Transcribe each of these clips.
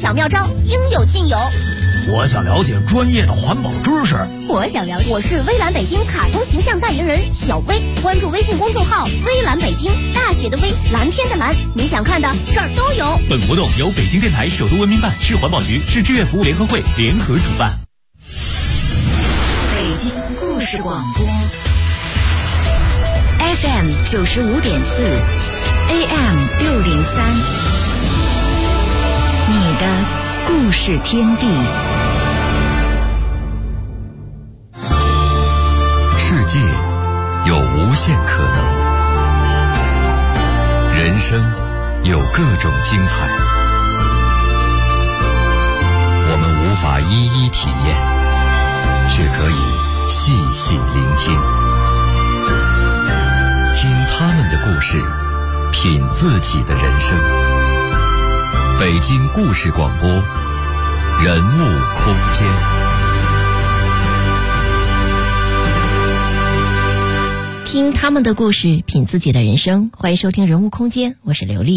小妙招应有尽有。 我想了解专业的环保知识。 我想了解。我是微蓝北京卡通形象代言人小薇，关注微信公众号微蓝北京，大写的微，蓝天的蓝，你想看的这儿都有。 本活动由北京电台首都文明办、市环保局、市志愿服务联合会联合主办。 北京故事广播 FM 95.4 AM 603，你的故事天地。 世界有无限可能，人生有各种精彩，我们无法一一体验，却可以细细聆听，听他们的故事，品自己的人生。北京故事广播，人物空间。 听他们的故事，品自己的人生。欢迎收听人物空间，我是刘丽。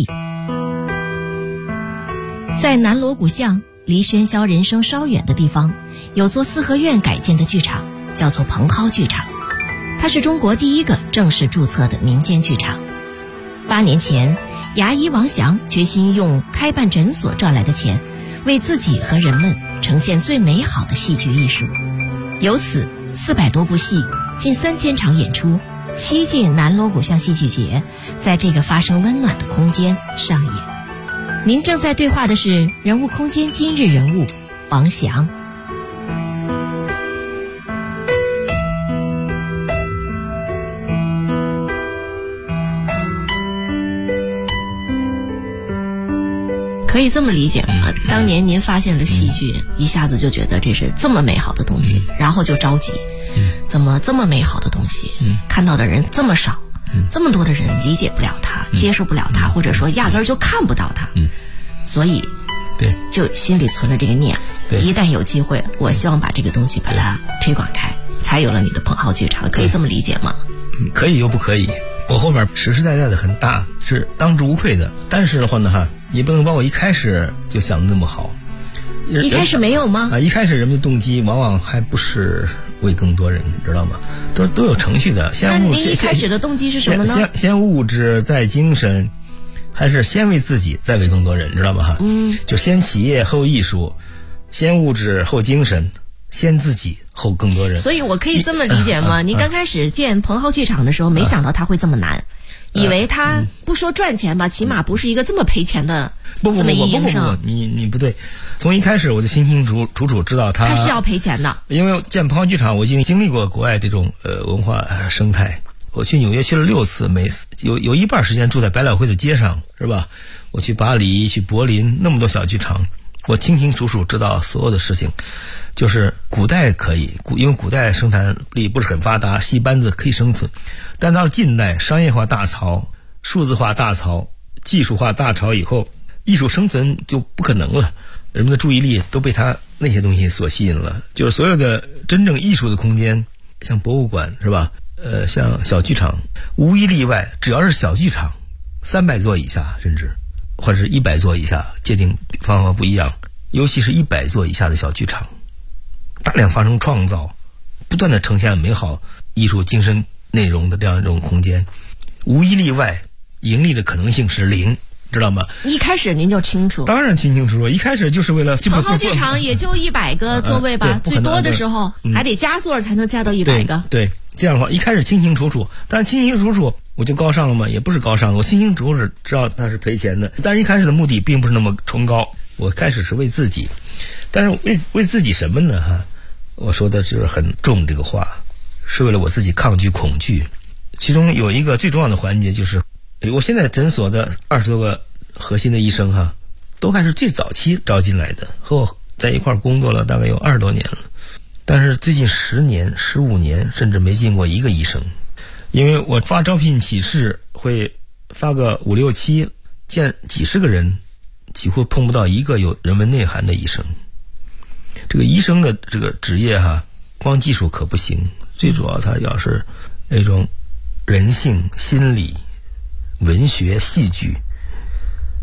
在南锣鼓巷离喧嚣人生稍远的地方，有座四合院改建的剧场，叫做蓬蒿剧场。它是中国第一个正式注册的民间剧场。8年前，牙医王翔决心用开办诊所赚来的钱，为自己和人们呈现最美好的戏剧艺术。由此400多部戏，近3000场演出，7届南锣鼓巷戏剧节在这个发生温暖的空间上演。您正在对话的是人物空间今日人物王翔。可以这么理解吗？当年您发现了戏剧，一下子就觉得这是这么美好的东西，然后就着急，怎么这么美好的东西，看到的人这么少，这么多的人理解不了它，接受不了它，或者说压根儿就看不到它，所以对， 就心里存了这个念，一旦有机会，我希望把这个东西把它推广开，才有了你的蓬蒿剧场。可以这么理解吗？ 可以又不可以。我后面实实在在的很大，是当之无愧的。但是的话呢，也不能把我一开始就想的那么好。 一开始没有吗？ 一开始人们的动机往往还不是为更多人，知道吗？都有程序的。 那您一开始的动机是什么呢？ 先物质再精神，还是先为自己再为更多人，知道吗？就先企业后艺术，先物质后精神，先自己后更多人。 所以我可以这么理解吗？您刚开始建蓬蒿剧场的时候，没想到它会这么难，以为它不说赚钱吧，起码不是一个这么赔钱的这么一营生。 你不对，从一开始我就清清楚楚知道它是要赔钱的。因为建蓬蒿剧场，我已经经历过国外这种文化生态。我去纽约去了6次，每次有一半时间住在百老汇的街上，是吧？我去巴黎、去柏林，那么多小剧场，我清清楚楚知道所有的事情。就是古代可以，因为古代生产力不是很发达，戏班子可以生存。但到了近代，商业化大潮、数字化大潮、技术化大潮以后，艺术生存就不可能了。人们的注意力都被它那些东西所吸引了。就是所有的真正艺术的空间，像博物馆，是吧？像小剧场，无一例外，只要是小剧场，300座以下，甚至或者是100座以下，界定方法不一样。尤其是100座以下的小剧场，大量发生创造，不断的呈现美好艺术精神内容的这样一种空间，无一例外，盈利的可能性是0，知道吗？ 一开始您就清楚？ 当然清清楚楚，一开始就是为了蓬蒿剧场也就100个座位吧，最多的时候还得加座才能加到100个。 对，这样的话一开始清清楚楚，但是清清楚楚我就高尚了吗？也不是高尚，我清清楚楚知道它是赔钱的，但是一开始的目的并不是那么崇高。我开始是为自己，但是为自己什么呢？我说的就是很重这个话，是为了我自己抗拒恐惧。其中有一个最重要的环节就是，我现在诊所的20多个核心的医生都还是最早期招进来的，和我在一块工作了大概有20多年了。但是最近10年、15年甚至没进过一个医生，因为我发招聘启事会发个5、6、7，见几十个人，几乎碰不到一个有人文内涵的医生。这个医生的这个职业光技术可不行，最主要他要是那种人性、心理、文学、戏剧，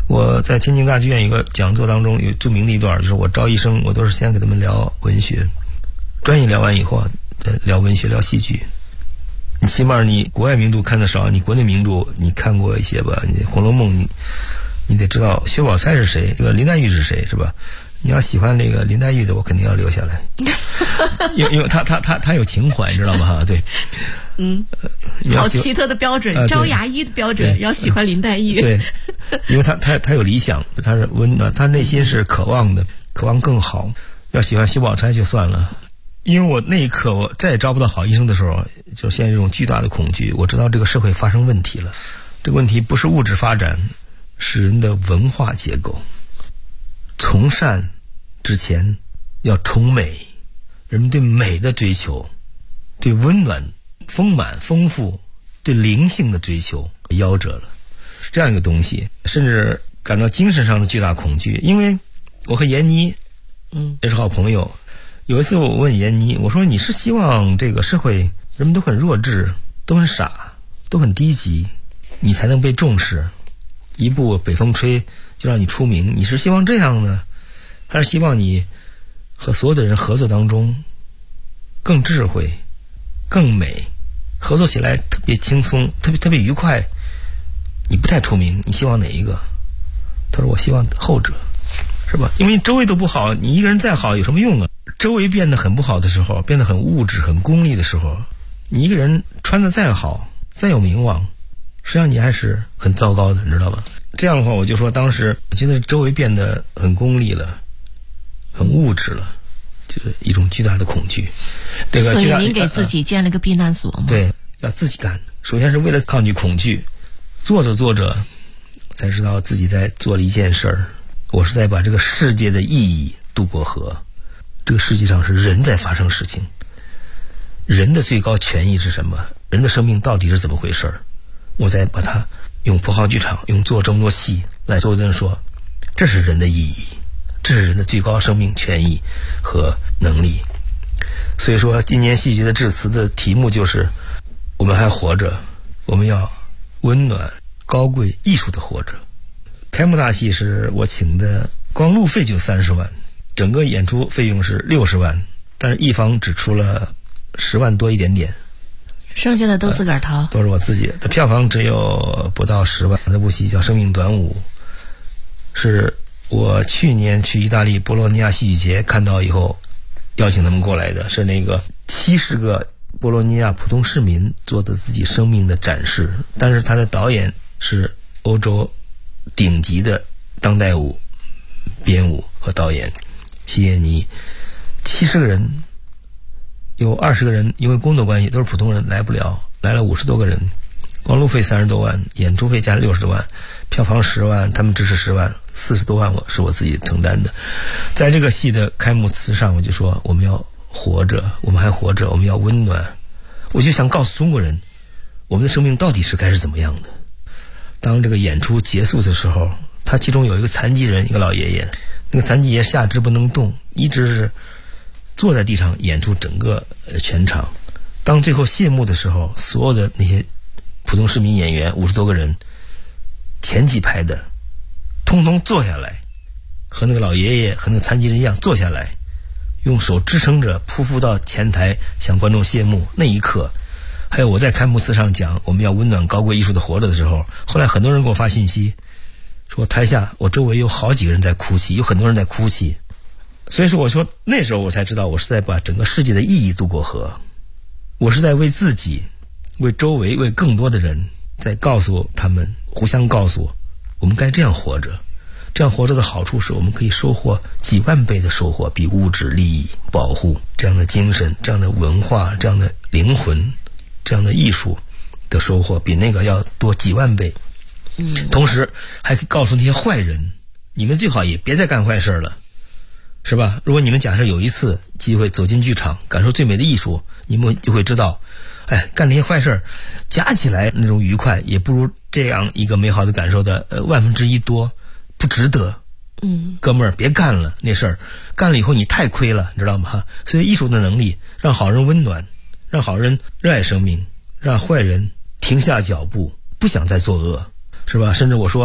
我在天津大剧院一个讲座当中有著名的一段，就是我招医生，我都是先给他们聊文学，专业聊完以后聊文学聊戏剧。你起码你国外名著看得少，你国内名著你看过一些吧？你《红楼梦》你得知道薛宝钗是谁，这个林黛玉是谁，是吧？你要喜欢这个林黛玉的，我肯定要留下来，因为他有情怀，你知道吗？哈，对， 好奇特的标准，招牙医的标准，要喜欢林黛玉。 对，因为他有理想，他是温暖，他内心是渴望的，渴望更好。要喜欢薛宝钗就算了，因为我那一刻我再也招不到好医生的时候，就现在这种巨大的恐惧，我知道这个社会发生问题了。这个问题不是物质发展，是人的文化结构。从善之前要崇美，人们对美的追求，对温暖、丰满、丰富、对灵性的追求夭折了，是这样一个东西。甚至感到精神上的巨大恐惧。因为我和闫妮也是好朋友，有一次我问闫妮，我说你是希望这个社会人们都很弱智，都很傻，都很低级，你才能被重视，一部北风吹就让你出名，你是希望这样呢，还是希望你和所有的人合作当中更智慧更美，合作起来特别轻松，特别愉快，你不太出名，你希望哪一个？他说我希望后者，是吧？因为周围都不好，你一个人再好有什么用啊？周围变得很不好的时候，变得很物质很功利的时候，你一个人穿得再好再有名望，实际上你还是很糟糕的，你知道吧？这样的话，我就说当时我觉得周围变得很功利了，很物质了，就是一种巨大的恐惧。这个所以您给自己建了个避难所吗？ 对，要自己干。首先是为了抗拒恐惧，做着才知道自己在做了一件事儿，我是在把这个世界的意义渡过河。这个世界上是人在发生事情，人的最高权益是什么？人的生命到底是怎么回事？我再把它用符号剧场，用做这么多戏来做人说，这是人的意义，这是人的最高生命权益和能力。所以说今年戏剧的致辞的题目就是我们还活着，我们要温暖高贵艺术的活着。开幕大戏是我请的，光路费就30万，整个演出费用是60万，但是一方只出了10万多一点点， 剩下的都自个儿掏， 都是我自己的。票房只有不到10万。这部戏叫《生命短舞》，是我去年去意大利博洛尼亚戏剧节看到以后邀请他们过来的，是那个70个博洛尼亚普通市民做的自己生命的展示，但是他的导演是欧洲顶级的当代舞编舞和导演西耶尼。70个人有20个人因为工作关系都是普通人来不了，来了50多个人，光路费30多万，演出费加60多万，票房10万，他们支持10万，40多万是我自己承担的。在这个戏的开幕词上，我就说我们要活着，我们还活着，我们要温暖。我就想告诉中国人，我们的生命到底是该是怎么样的。当这个演出结束的时候，他其中有一个残疾人，一个老爷爷，那个残疾爷下肢不能动，一直是坐在地上演出整个全场。当最后谢幕的时候，所有的那些普通市民演员50多个人，前几排的通通坐下来，和那个老爷爷和那个残疾人一样坐下来，用手支撑着匍匐到前台向观众谢幕。那一刻，还有我在开幕词上讲我们要温暖高贵艺术的活着的时候，后来很多人给我发信息说台下我周围有好几个人在哭泣，有很多人在哭泣。所以说我说那时候我才知道，我是在把整个世界的意义渡过河，我是在为自己为周围为更多的人在告诉他们，互相告诉我们该这样活着。这样活着的好处是我们可以收获几万倍的收获，比物质利益保护这样的精神这样的文化这样的灵魂这样的艺术的收获比那个要多几万倍。同时还可以告诉那些坏人，你们最好也别再干坏事了，是吧？如果你们假设有一次机会走进剧场感受最美的艺术，你们就会知道干那些坏事加起来那种愉快也不如这样一个美好的感受的1/1000多，不值得。哥们儿别干了，那事儿干了以后你太亏了，你知道吗？所以艺术的能力让好人温暖，让好人热爱生命，让坏人停下脚步不想再作恶，是吧？甚至我说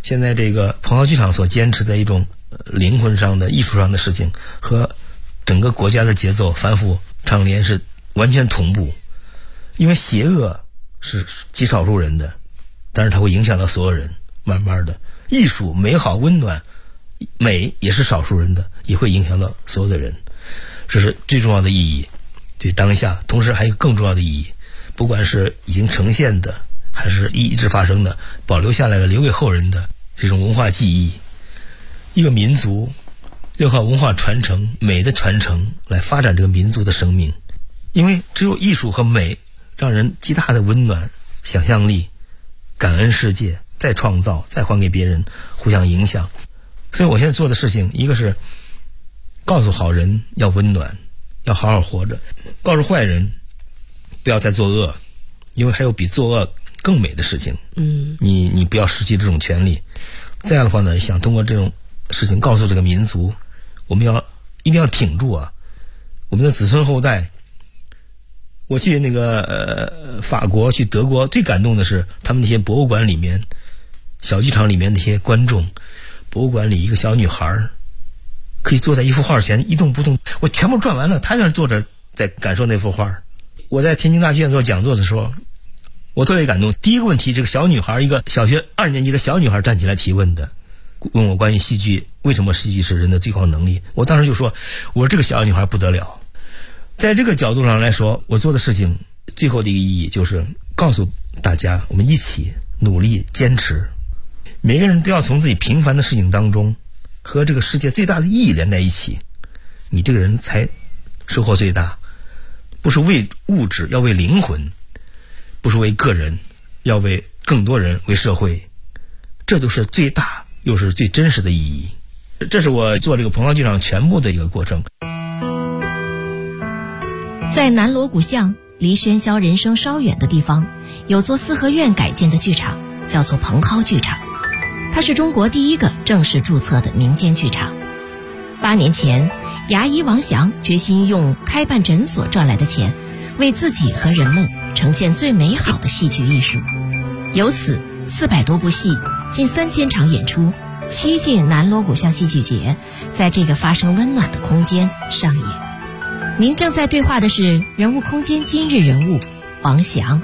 现在这个蓬蒿剧场所坚持的一种灵魂上的艺术上的事情，和整个国家的节奏反腐倡廉是完全同步。因为邪恶是极少数人的，但是它会影响到所有人，慢慢的艺术美好温暖美也是少数人的，也会影响到所有的人，这是最重要的意义。对当下，同时还有更重要的意义，不管是已经呈现的还是一直发生的保留下来的留给后人的这种文化记忆。一个民族要靠文化传承美的传承来发展这个民族的生命，因为只有艺术和美让人极大的温暖想象力，感恩世界，再创造再还给别人，互相影响。所以我现在做的事情，一个是告诉好人要温暖，要好好活着，告诉坏人不要再作恶，因为还有比作恶更美的事情。你不要失去这种权利。这样的话呢，想通过这种事情告诉这个民族，我们一定要挺住啊！我们的子孙后代，我去那个法国，去德国，最感动的是他们那些博物馆里面、小剧场里面那些观众。博物馆里一个小女孩可以坐在一幅画前一动不动，我全部转完了，她在那坐着在感受那幅画。我在天津大剧院做讲座的时候，我特别感动。第一个问题，这个小女孩，一个小学2年级的小女孩站起来提问的，问我关于戏剧，为什么戏剧是人的最高能力。我当时就说，我说这个小女孩不得了。在这个角度上来说，我做的事情最后的一个意义就是告诉大家，我们一起努力坚持，每个人都要从自己平凡的事情当中和这个世界最大的意义连在一起，你这个人才收获最大。不是为物质，要为灵魂；不是为个人，要为更多人，为社会。这都是最大又是最真实的意义。这是我做这个蓬蒿剧场全部的一个过程。 在南锣鼓巷离喧嚣人声稍远的地方，有座四合院改建的剧场，叫做蓬蒿剧场。它是中国第一个正式注册的民间剧场。8年前，牙医王祥决心用开办诊所赚来的钱，为自己和人们呈现最美好的戏剧艺术。由此，400多部戏，近3000场演出，7届南锣鼓巷戏剧节在这个发生温暖的空间上演。您正在对话的是人物空间今日人物王祥。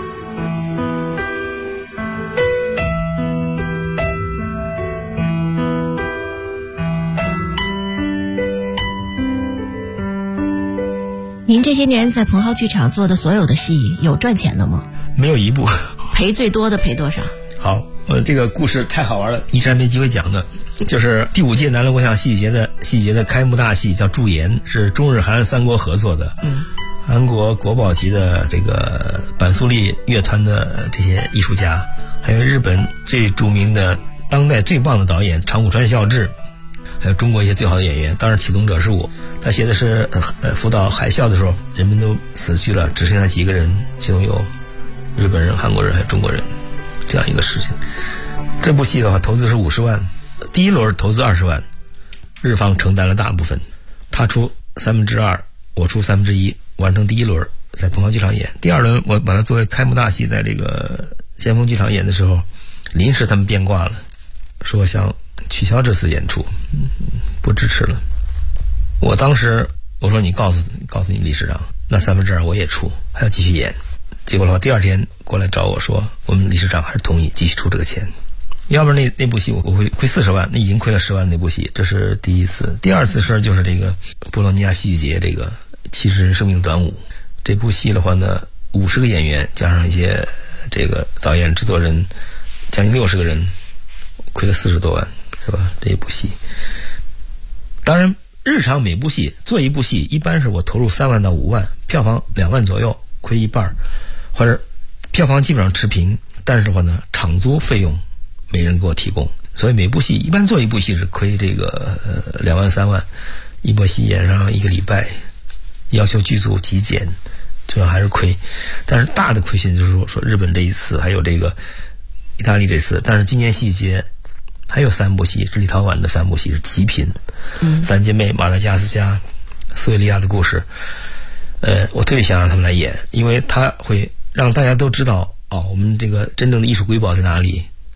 您这些年在蓬蒿剧场做的所有的戏，有赚钱的吗？ 没有一部。 赔最多的赔多少？ 好，这个故事太好玩了，一直还没机会讲的。就是第5届南锣鼓巷戏剧节的开幕大戏，叫《驻颜》，是中日韩3国合作的。韩国国宝级的这个板苏利乐团的这些艺术家，还有日本最著名的当代最棒的导演长谷川孝志，还有中国一些最好的演员，当然启动者是我。他写的是福岛海啸的时候，人们都死去了，只剩下几个人，其中有日本人、韩国人还有中国人，这样一个事情。这部戏的话，投资是50万，第一轮投资20万，日方承担了大部分，他出2/3，我出1/3，完成第一轮在蓬蒿剧场演。第二轮我把它作为开幕大戏，在这个先锋剧场演的时候，临时他们变卦了，说想取消这次演出，不支持了。我当时我说你告诉你理事长，那2/3我也出，还要继续演。结果的话，第2天过来找我说，我们理事长还是同意继续出这个钱，要不然那部戏我会亏40万，那已经亏了10万那部戏，这是第一次。第二次事儿就是这个波罗尼亚戏剧节这个70人生命短舞，这部戏的话呢，50个演员加上一些这个导演制作人，将近60个人，亏了40多万，是吧？这一部戏，当然日常每部戏做一部戏，一般是我投入3万到5万，票房2万左右，亏一半，或者票房基本上持平，但是的话呢，场租费用没人给我提供，所以每部戏一般做一部戏是亏这个2万3万，一部戏演上1个礼拜，要求剧组极简，最后还是亏。但是大的亏损就是说日本这一次，还有这个意大利这次，但是今年戏剧节还有3部戏，是立陶宛的3部戏是极品，三姐妹、马达加斯加、斯维利亚的故事，我特别想让他们来演，因为它会让大家都知道我们这个真正的艺术瑰宝在哪里。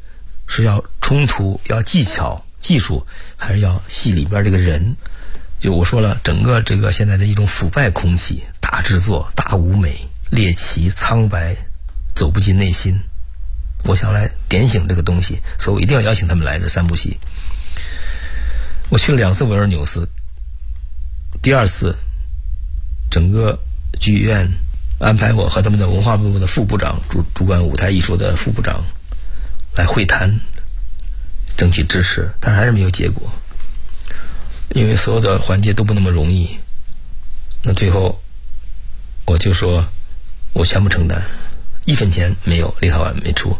是要冲突、要技巧、技术，还是要戏里边这个人？就我说了，整个这个现在的一种腐败空气，大制作、大舞美、猎奇、苍白，走不进内心。我想来点醒这个东西，所以我一定要邀请他们来这3部戏。我去了2次维尔纽斯，第2次，整个剧院安排我和他们的文化部的副部长、主管舞台艺术的副部长来会谈，争取支持，但还是没有结果，因为所有的环节都不那么容易。那最后我就说，我全部承担，1分钱没有，立陶宛没出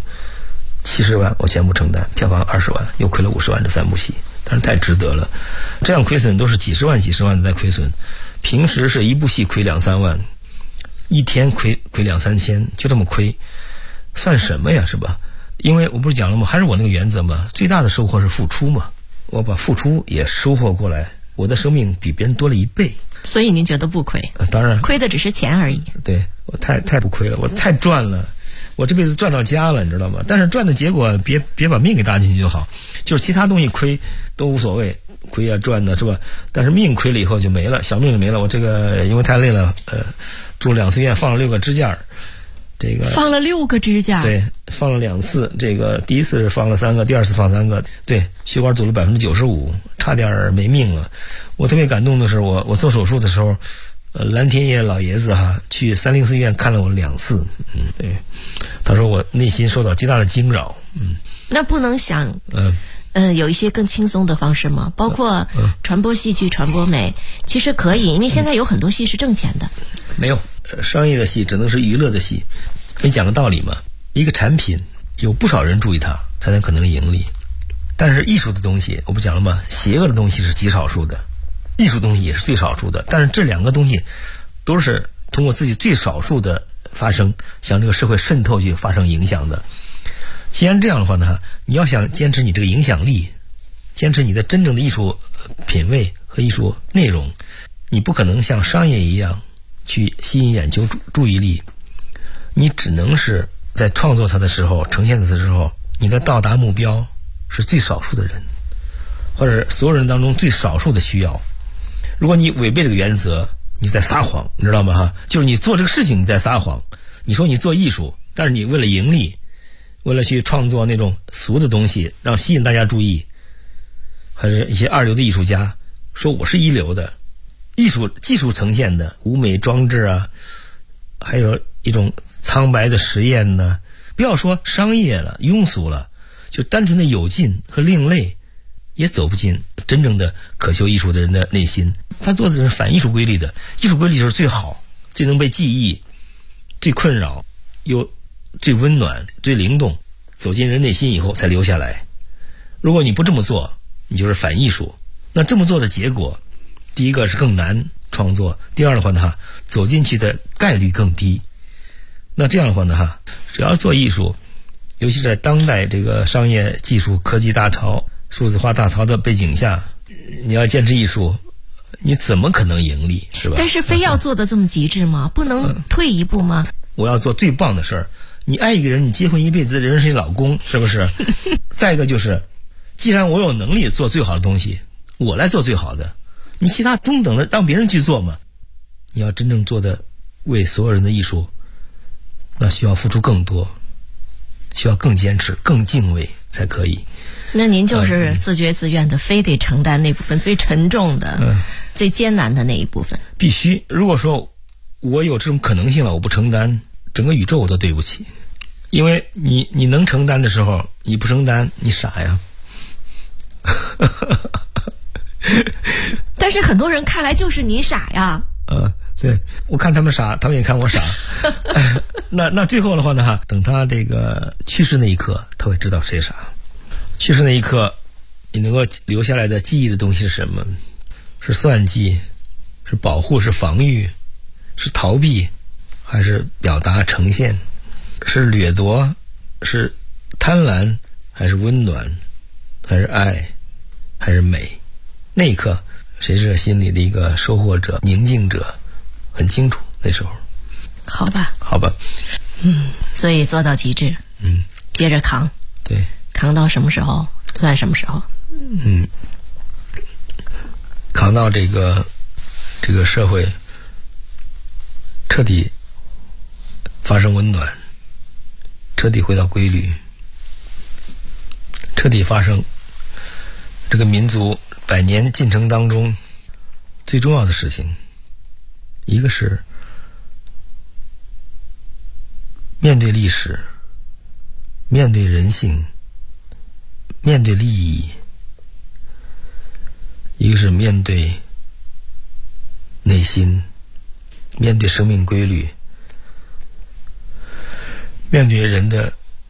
，70万我全部承担，票房20万，又亏了50万，这3部戏，但是太值得了。这样亏损都是几十万的在亏损，平时是一部戏亏2-3万，一天亏2-3千，就这么亏，算什么呀，是吧？因为我不是讲了吗？还是我那个原则嘛，最大的收获是付出嘛，我把付出也收获过来，我的生命比别人多了1倍。 所以您觉得不亏？ 当然， 亏的只是钱而已。 对，我太不亏了，我太赚了，我这辈子赚到家了，你知道吗？但是赚的结果别把命给搭进去就好，就是其他东西亏都无所谓，亏啊赚的是吧？但是命亏了以后就没了，小命就没了。我这个因为太累了，住2次院，放了6个支架，这个放了6个支架， 对，放了2次，这个第1次是放了3个，第2次放3个，对，血管阻了95%，差点没命了。我特别感动的是，我做手术的时候，蓝天爷老爷子去304医院看了我2次，对，他说我内心受到极大的惊扰， 那不能想，有一些更轻松的方式吗？包括传播戏剧、传播美，其实可以，因为现在有很多戏是挣钱的。 没有，商业的戏只能是娱乐的戏。给你讲个道理嘛，一个产品有不少人注意它，才能可能盈利。但是艺术的东西，我不讲了吗？邪恶的东西是极少数的，艺术东西也是最少数的。但是这2个东西都是通过自己最少数的发生，向这个社会渗透去发生影响的。既然这样的话呢，你要想坚持你这个影响力，坚持你的真正的艺术品味和艺术内容，你不可能像商业一样去吸引眼球注意力，你只能是在创作它的时候，呈现它的时候，你的到达目标是最少数的人，或者所有人当中最少数的需要。如果你违背这个原则，你在撒谎，你知道吗？就是你做这个事情你在撒谎。你说你做艺术，但是你为了盈利，为了去创作那种俗的东西，让吸引大家注意，还是一些2流的艺术家说我是1流的艺术技术呈现的舞美装置啊，还有一种苍白的实验呢，不要说商业了庸俗了，就单纯的有劲和另类也走不进真正的渴求艺术的人的内心。他做的是反艺术规律的，艺术规律就是最好，最能被记忆，最困扰又最温暖，最灵动，走进人内心以后才留下来。如果你不这么做，你就是反艺术。那这么做的结果，第一个是更难创作，第二的话呢，走进去的概率更低。那这样的话呢，只要做艺术，尤其在当代这个商业技术科技大潮、数字化大潮的背景下，你要坚持艺术，你怎么可能盈利，是吧？ 但是非要做的这么极致吗？不能退一步吗？ 我要做最棒的事儿。你爱一个人，你结婚一辈子，人是你老公，是不是？再一个就是，既然我有能力做最好的东西，我来做最好的，你其他中等的让别人去做嘛。你要真正做的为所有人的艺术，那需要付出更多，需要更坚持、更敬畏才可以。 那您就是自觉自愿的，非得承担那部分最沉重的、最艰难的那一部分。 必须。如果说我有这种可能性了，我不承担，整个宇宙我都对不起。因为你能承担的时候，你不承担，你傻呀。 但是很多人看来就是你傻呀。 对，我看他们傻，他们也看我傻。那最后的话呢，等他这个去世那一刻，他会知道谁傻。去世那一刻，你能够留下来的记忆的东西是什么？是算计，是保护，是防御，是逃避，还是表达呈现？是掠夺，是贪婪，还是温暖，还是爱，还是美？那一刻，谁是心里的一个收获者、宁静者，很清楚。那时候， 好吧， 好吧， 所以做到极致，接着扛。 对， 扛到什么时候算什么时候？ 扛到这个社会彻底发生温暖，彻底回到规律，彻底发生这个民族100年进程当中最重要的事情。一个是面对历史，面对人性，面对利益；一个是面对内心，面对生命规律，面对人的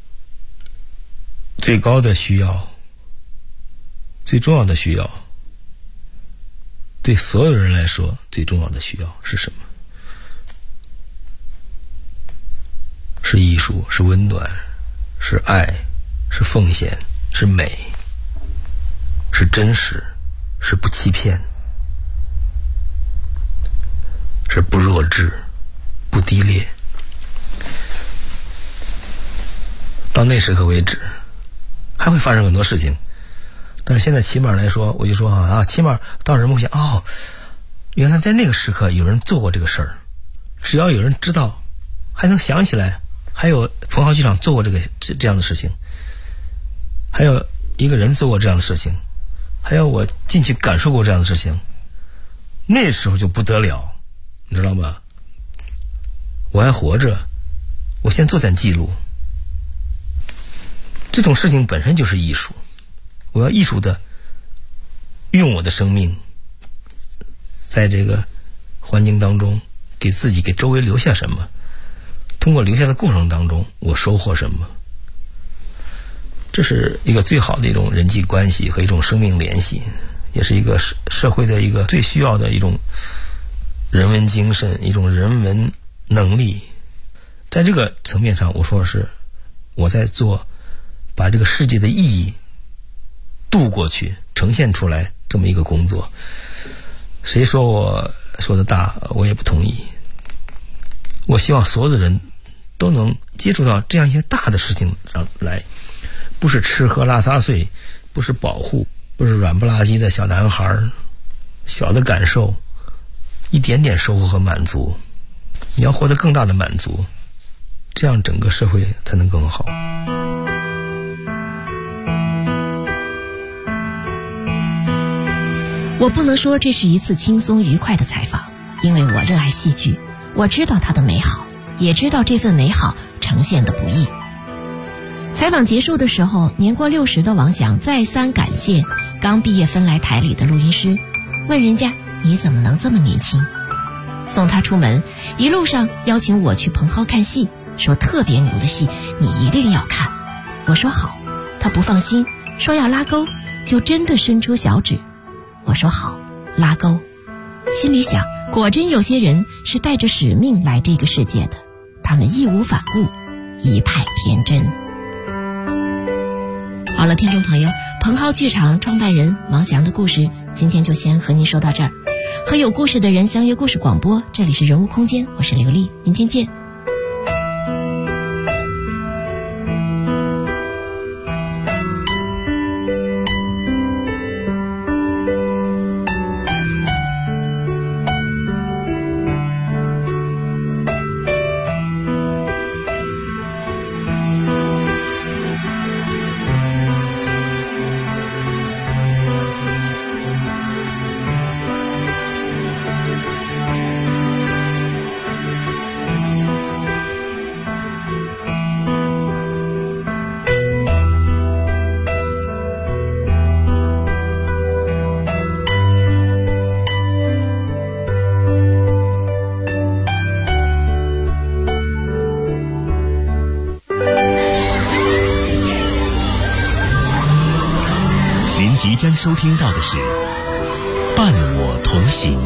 最高的需要，最重要的需要，对所有人来说最重要的需要是什么？是艺术，是温暖，是爱，是奉献，是美，是真实，是不欺骗，是不弱智，不低劣。到那时刻为止还会发生很多事情，但是现在起码来说，我就说起码到人们会想，原来在那个时刻有人做过这个事儿。只要有人知道，还能想起来，还有蓬蒿剧场做过这样的事情，还有一个人做过这样的事情，还有我进去感受过这样的事情，那时候就不得了，你知道吗？我还活着，我现在做点记录。这种事情本身就是艺术，我要艺术的用我的生命，在这个环境当中给自己给周围留下什么，通过留下的过程当中我收获什么。这是一个最好的一种人际关系和一种生命联系，也是一个社会的一个最需要的一种人文精神，一种人文能力。在这个层面上，我说是我在做把这个世界的意义渡过去，呈现出来这么一个工作。谁说我说的大，我也不同意。我希望所有的人都能接触到这样一些大的事情上来，不是吃喝拉撒睡，不是保护，不是软不拉几的小男孩，小的感受，一点点收获和满足。你要获得更大的满足，这样整个社会才能更好。 我不能说这是一次轻松愉快的采访，因为我热爱戏剧，我知道它的美好，也知道这份美好呈现的不易。采访结束的时候，年过60的王翔再三感谢刚毕业分来台里的录音师，问人家你怎么能这么年轻。送他出门，一路上邀请我去蓬蒿看戏，说特别牛的戏你一定要看。我说好，他不放心，说要拉钩，就真的伸出小指。我说好，拉钩。心里想，果真有些人是带着使命来这个世界的，他们义无反顾，一派天真。好了，听众朋友，蓬蒿剧场创办人王翔的故事今天就先和您说到这儿。和有故事的人相约故事广播，这里是人物空间，我是刘丽，明天见。 即将收听到的是《伴我同行》。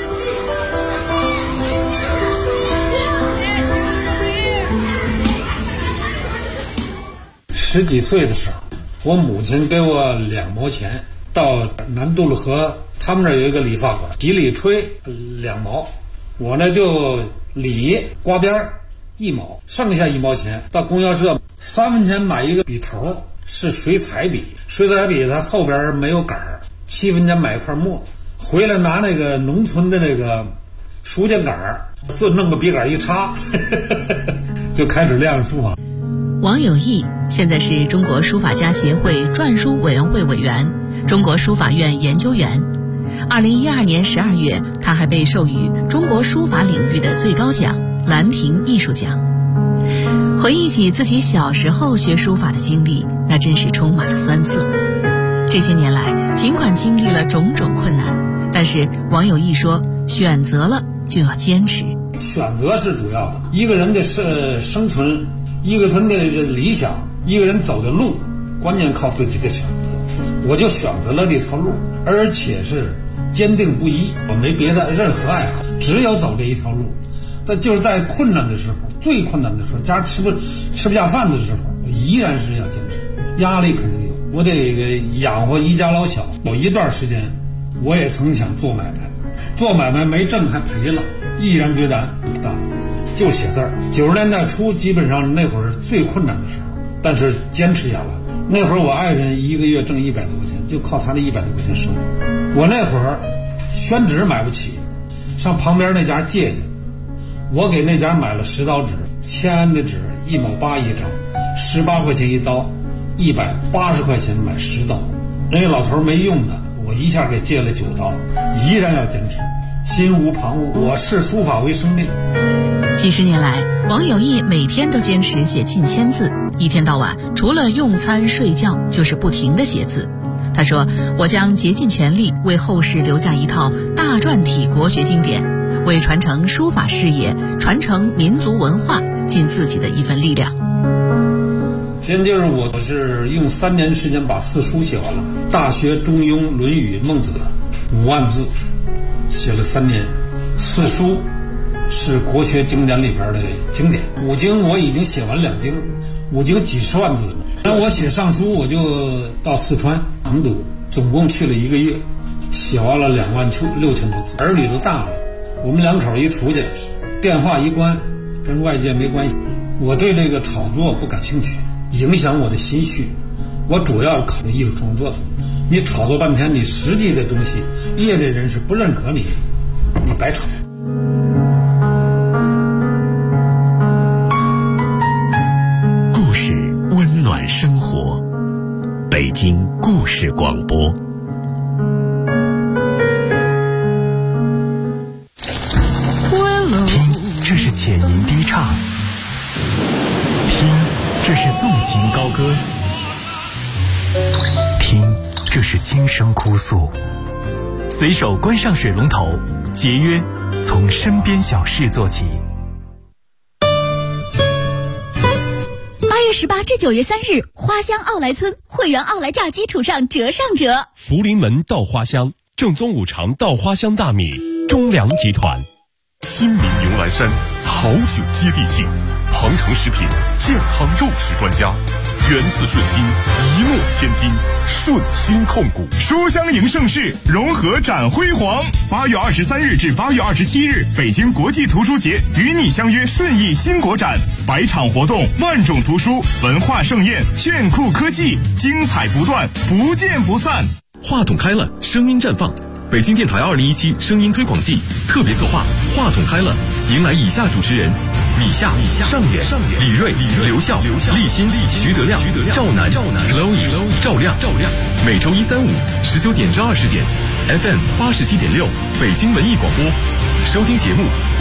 10几岁的时候，我母亲给我2毛钱，到南渡路河，他们那儿有一个理发馆，几里吹2毛，我呢就理刮边1毛，剩下1毛钱到供销社3分钱买一个笔头是水彩笔，水彩笔它后边没有杆儿，7分钱买一块墨，回来拿那个农村的那个书架杆儿，就弄个笔杆一插，就开始练书法。 王有义现在是中国书法家协会篆书委员会委员、中国书法院研究员。2012年12月，他还被授予中国书法领域的最高奖兰亭艺术奖。回忆起自己小时候学书法的经历，那真是充满了酸涩。这些年来，尽管经历了种种困难，但是王有义说，选择了就要坚持。 选择是主要的，一个人的生存，一个人的理想，一个人走的路，关键靠自己的选择。我就选择了这条路，而且是坚定不移，我没别的任何爱好，只有走这一条路。但就是在困难的时候，最困难的时候，家吃不下饭的时候，我依然是要坚持。压力肯定有，我得养活一家老小。有一段时间，我也曾想做买卖，做买卖没挣还赔了，毅然决然就写字儿。90年代初，基本上那会儿最困难的时候，但是坚持下来。那会儿我爱人一个月挣100多块钱，就靠他那100多块钱生活。我那会儿宣纸买不起，上旁边那家借去，我给那家买了10刀纸，签的纸1毛8一张，18块钱一刀，180块钱买10刀。那个老头没用的，我一下给借了9刀，依然要坚持，心无旁骛。我视书法为生命。 几十年来，王有义每天都坚持写近1000字，一天到晚除了用餐睡觉就是不停地写字。他说，我将竭尽全力为后世留下一套大篆体国学经典，为传承书法事业、传承民族文化尽自己的一份力量。 先就是我是用3年时间把4书写完了，《大学》《中庸》《论语》《孟子》5万字，写了3年。4书是国学经典里边的经典，5经我已经写完2经，5经几十万字。然后我写上书，我就到四川成都，总共去了1个月，写完了2万6000多字。儿女都大了，我们2口一出去，电话一关，跟外界没关系。我对这个炒作不感兴趣，影响我的心绪。我主要考虑艺术创作的。你炒作半天，你实际的东西，业内人士不认可你，你白炒。 故事温暖生活，北京故事广播。听，这是浅吟低唱；听，这是纵情高歌；听，这是轻声哭诉。随手关上水龙头，节约从身边小事做起。 8月18至9月3日，花乡奥莱村会员奥莱价基础上折上折。 福临门稻花香，正宗5常稻花香大米，中粮集团。新民迎来山，好酒接地气，庞城食品健康肉食专家，源自顺心，一诺千金，顺心控股。 书香迎盛世，融合展辉煌。8月23日至8月27日，北京国际图书节与你相约顺义新国展，100场活动，万种图书，文化盛宴，炫酷科技，精彩不断，不见不散。 话筒开了，声音绽放。北京电台2017声音推广季特别策划，话筒开了，迎来以下主持人：米夏、上演、李锐、刘笑、立新、徐德亮、赵楠、Chloe、赵亮。每周1、3、5 19点至20点 ，FM 87.6，北京文艺广播。收听节目。